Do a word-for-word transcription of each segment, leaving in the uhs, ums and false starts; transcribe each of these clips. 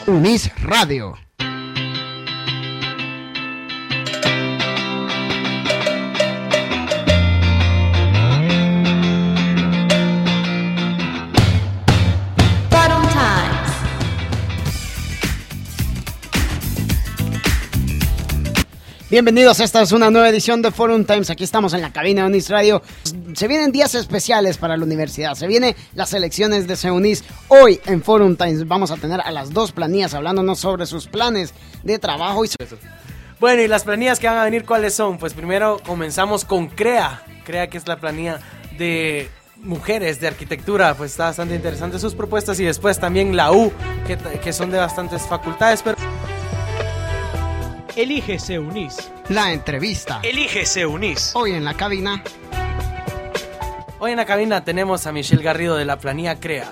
UNIS Radio. Bienvenidos, esta es una nueva edición de Forum Times. Aquí estamos en la cabina de UNIS Radio. Se vienen días especiales para la universidad. Se vienen las elecciones de CEUNIS. Hoy en Forum Times vamos a tener a las dos planillas hablándonos sobre sus planes de trabajo. Y bueno, y las planillas que van a venir, ¿cuáles son? Pues primero comenzamos con CREA. CREA, que es la planilla de mujeres de arquitectura. Pues está bastante interesante sus propuestas. Y después también la U, que, que son de bastantes facultades, pero... Elige CEUNIS. La entrevista. Elige CEUNIS. Hoy en la cabina. Hoy en la cabina tenemos a Michelle Garrido de la planilla CREA.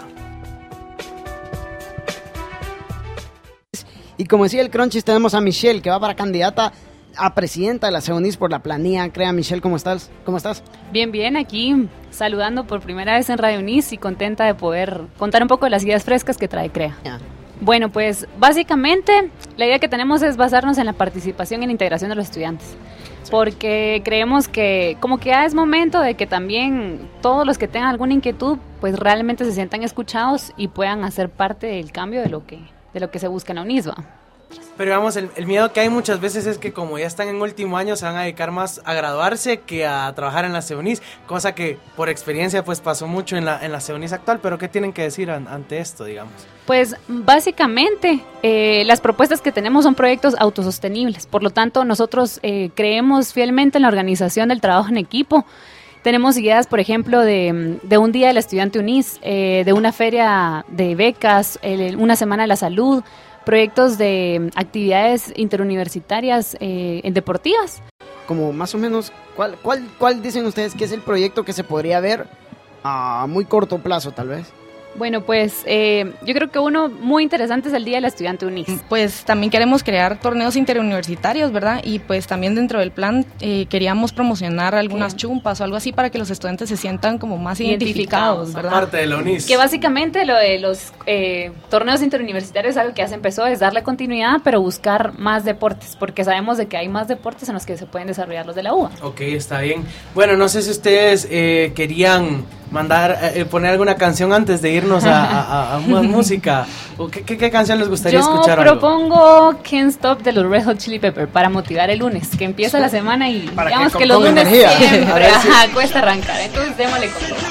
Y como decía el Crunchies, tenemos a Michelle, que va para candidata a presidenta de la CEUNIS por la planilla CREA. Michelle, ¿cómo estás? ¿Cómo estás? Bien, bien, aquí saludando por primera vez en Radio UNIS y contenta de poder contar un poco de las ideas frescas que trae CREA. Yeah. Bueno, pues básicamente la idea que tenemos es basarnos en la participación y la integración de los estudiantes, sí. Porque creemos que como que ya es momento de que también todos los que tengan alguna inquietud pues realmente se sientan escuchados y puedan hacer parte del cambio de lo que, de lo que se busca en la UNISBA. Pero digamos, el, el miedo que hay muchas veces es que como ya están en último año se van a dedicar más a graduarse que a trabajar en la CEUNIS, cosa que por experiencia pues pasó mucho en la, en la CEUNIS actual. Pero ¿qué tienen que decir an, ante esto, digamos? Pues básicamente eh, las propuestas que tenemos son proyectos autosostenibles, por lo tanto nosotros eh, creemos fielmente en la organización del trabajo en equipo. Tenemos ideas, por ejemplo, de, de un día del estudiante UNIS, eh, de una feria de becas, eh, una semana de la salud, proyectos de actividades interuniversitarias eh, deportivas. Como más o menos, ¿cuál, cuál, ¿cuál dicen ustedes que es el proyecto que se podría ver a muy corto plazo tal vez? Bueno, pues eh, yo creo que uno muy interesante es el Día del Estudiante UNIS. Pues también queremos crear torneos interuniversitarios, ¿verdad? Y pues también dentro del plan eh, queríamos promocionar algunas Bien. chumpas o algo así para que los estudiantes se sientan como más identificados, identificados ¿verdad? Parte de la UNIS. Que básicamente lo de los eh, torneos interuniversitarios, algo que ya se empezó es darle continuidad, pero buscar más deportes, porque sabemos de que hay más deportes en los que se pueden desarrollar los de la U A. Ok, está bien. Bueno, no sé si ustedes eh, querían mandar, eh, poner alguna canción antes de irnos a, a, a, a música. ¿O qué, qué, ¿Qué canción les gustaría Yo escuchar? Yo propongo algo? Can't Stop de los Red Hot Chili Peppers para motivar el lunes, que empieza la semana y para digamos que, que los lunes energía. siempre ajá, si... cuesta arrancar. Entonces démosle con todo.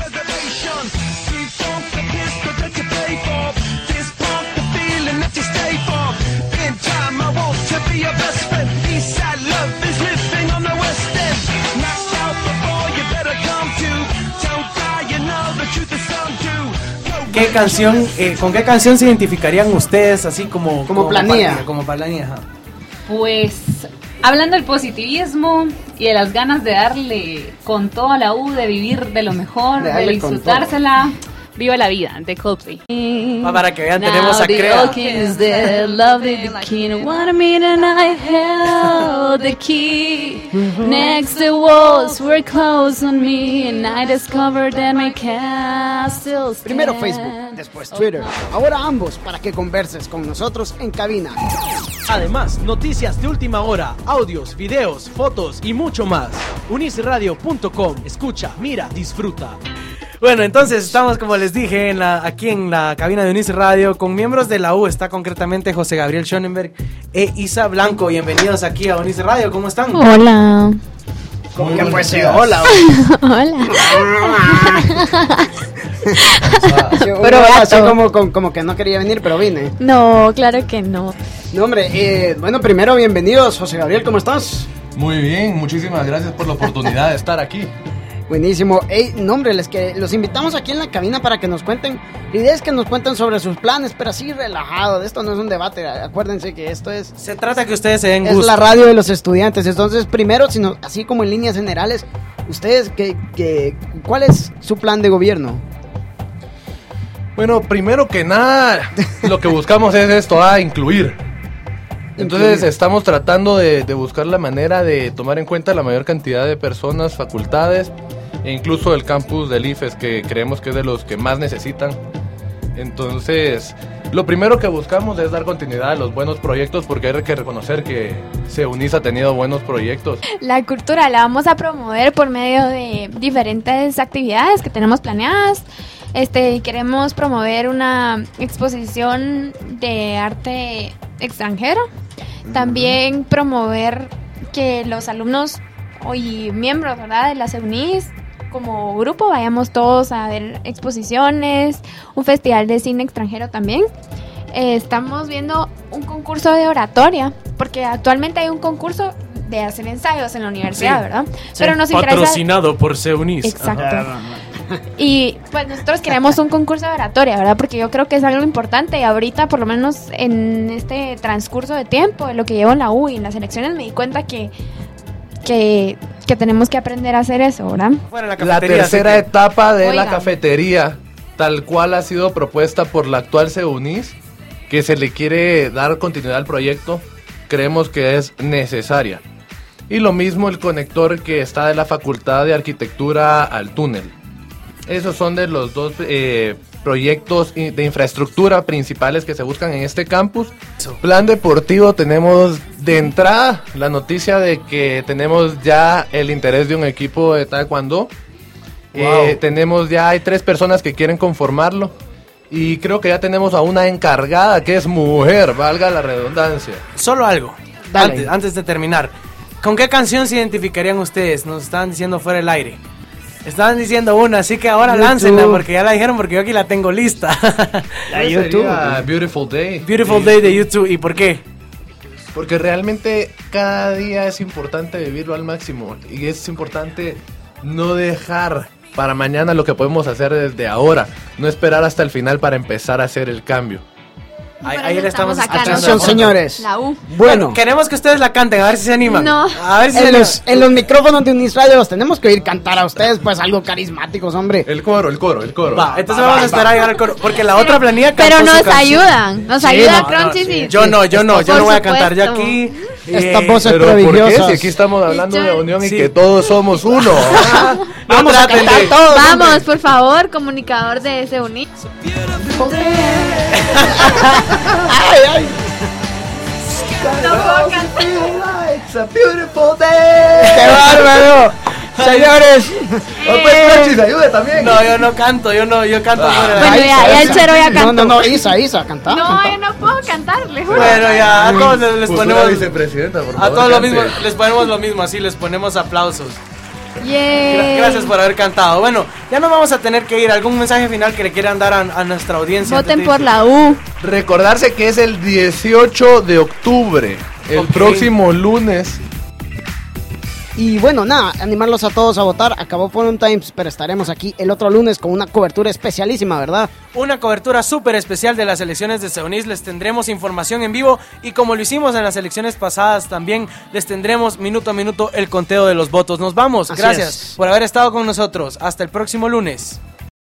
¿Qué canción, eh, ¿Con qué canción se identificarían ustedes así como... Como, como planilla? Pa, como planilla, ajá. Pues, hablando del positivismo y de las ganas de darle con todo a la U, de vivir de lo mejor, de, de disfrutársela... Viva la vida, de Coldplay. Ah, para que vean, tenemos a CREA. Primero Facebook, después Twitter. Ahora ambos para que converses con nosotros en cabina. Además, noticias de última hora, audios, videos, fotos y mucho más. unis radio punto com. Escucha, mira, disfruta. Bueno, entonces estamos, como les dije, en la, aquí en la cabina de UNIS Radio con miembros de la U. Está concretamente José Gabriel Schonenberg e Isa Blanco. Bienvenidos aquí a UNIS Radio. ¿Cómo están? Hola. ¿Cómo que pues sí? Hola. Hola. Pero así como, como, como que no quería venir, pero vine. No, claro que no. No, hombre, eh, bueno, primero bienvenidos. José Gabriel, ¿cómo estás? Muy bien, muchísimas gracias por la oportunidad de estar aquí. Buenísimo. Hey, no, hombre, les que los invitamos aquí en la cabina para que nos cuenten. La idea es que nos cuenten sobre sus planes, pero así relajado. Esto no es un debate. Acuérdense que esto es... Se trata que ustedes se den gusto. Es la radio de los estudiantes. Entonces, primero, sino, así como en líneas generales, ustedes, ¿qué, qué, ¿cuál es su plan de gobierno? Bueno, primero que nada, lo que buscamos es esto, a incluir. Entonces incluir. Estamos tratando de, de buscar la manera de tomar en cuenta la mayor cantidad de personas, facultades e incluso el campus del I F E S, que creemos que es de los que más necesitan Entonces, lo primero que buscamos es dar continuidad a los buenos proyectos, porque hay que reconocer que SEUNIS ha tenido buenos proyectos. La cultura la vamos a promover por medio de diferentes actividades que tenemos planeadas. Este, queremos promover una exposición de arte extranjero. También promover que los alumnos y miembros, ¿verdad?, de la SEUNIS como grupo vayamos todos a ver exposiciones, un festival de cine extranjero también. Eh, estamos viendo un concurso de oratoria, porque actualmente hay un concurso de hacer ensayos en la universidad, sí, ¿verdad? Sí. Pero nos interesa... Patrocinado por SEUNIS. Exacto. Y pues nosotros queremos un concurso de oratoria, ¿verdad? Porque yo creo que es algo importante y ahorita, por lo menos en este transcurso de tiempo, de lo que llevo en la U y en las elecciones, me di cuenta que que, que tenemos que aprender a hacer eso, ¿verdad? Bueno, la, la tercera etapa de Oigan. la cafetería, tal cual ha sido propuesta por la actual SEUNIS, que se le quiere dar continuidad al proyecto, creemos que es necesaria. Y lo mismo el conector que está de la Facultad de Arquitectura al túnel. Esos son de los dos eh, proyectos de infraestructura principales que se buscan en este campus. Plan deportivo, tenemos de entrada la noticia de que tenemos ya el interés de un equipo de taekwondo. Wow. Eh, tenemos ya, hay tres personas que quieren conformarlo. Y creo que ya tenemos a una encargada que es mujer, valga la redundancia. Solo algo, antes, antes de terminar. ¿Con qué canción se identificarían ustedes? Nos estaban diciendo fuera del aire. Estaban diciendo una, así que ahora YouTube. Láncenla, porque ya la dijeron, porque yo aquí la tengo lista. La YouTube. Beautiful Day. Beautiful Day de YouTube. ¿Y por qué? Porque realmente cada día es importante vivirlo al máximo. Y es importante no dejar para mañana lo que podemos hacer desde ahora. No esperar hasta el final para empezar a hacer el cambio. Ahí, ahí le estamos Atención, señores. La U. Bueno. bueno, queremos que ustedes la canten, a ver si se animan. No. A ver si en, se los, en los micrófonos de Unisradio los tenemos que oír cantar a ustedes, pues algo carismáticos, hombre. El coro, el coro, el coro. Va, entonces va, vamos va, a esperar va. a llegar al coro, porque la otra planilla cantó. Pero nos su ayudan, nos sí, ayuda no, Crunchy. No, sí. Sí. Yo no, yo no, yo no voy a cantar. Yo supuesto. aquí. Estas eh, voces pero prodigiosas. ¿por qué? Si aquí estamos hablando de unión sí. y que todos somos uno. Vamos a cantar de... todos. Vamos, hombre. Por favor, comunicador de SEUNIS. Ay, ay. No puedo cantar. It's a beautiful day. ¡Qué bárbaro! Señores. Oh, pues Crunchy, ayude también. No, yo no canto, yo no, yo canto. Ah. Bueno, ya, ya el chero ya cantó. No, no, no, Isa, Isa, cantá. No, cantá. yo no puedo cantarle. Bueno, ya, a todos les, les Pues ponemos. vicepresidenta, por A favor, todos lo cante. mismo, les ponemos lo mismo, así les ponemos aplausos. Yeah. Gra- Gracias por haber cantado. Bueno, ya nos vamos a tener que ir. ¿Algún mensaje final que le quieran dar a, a nuestra audiencia? Voten antes de por irse? la U. Recordarse que es el dieciocho de octubre, el Ok. próximo lunes. Y bueno, nada, animarlos a todos a votar. Acabó Forum Times, pero estaremos aquí el otro lunes con una cobertura especialísima, ¿verdad? Una cobertura súper especial de las elecciones de SEUNIS. Les tendremos información en vivo y como lo hicimos en las elecciones pasadas también les tendremos minuto a minuto el conteo de los votos. Nos vamos. Así Gracias es. por haber estado con nosotros. Hasta el próximo lunes.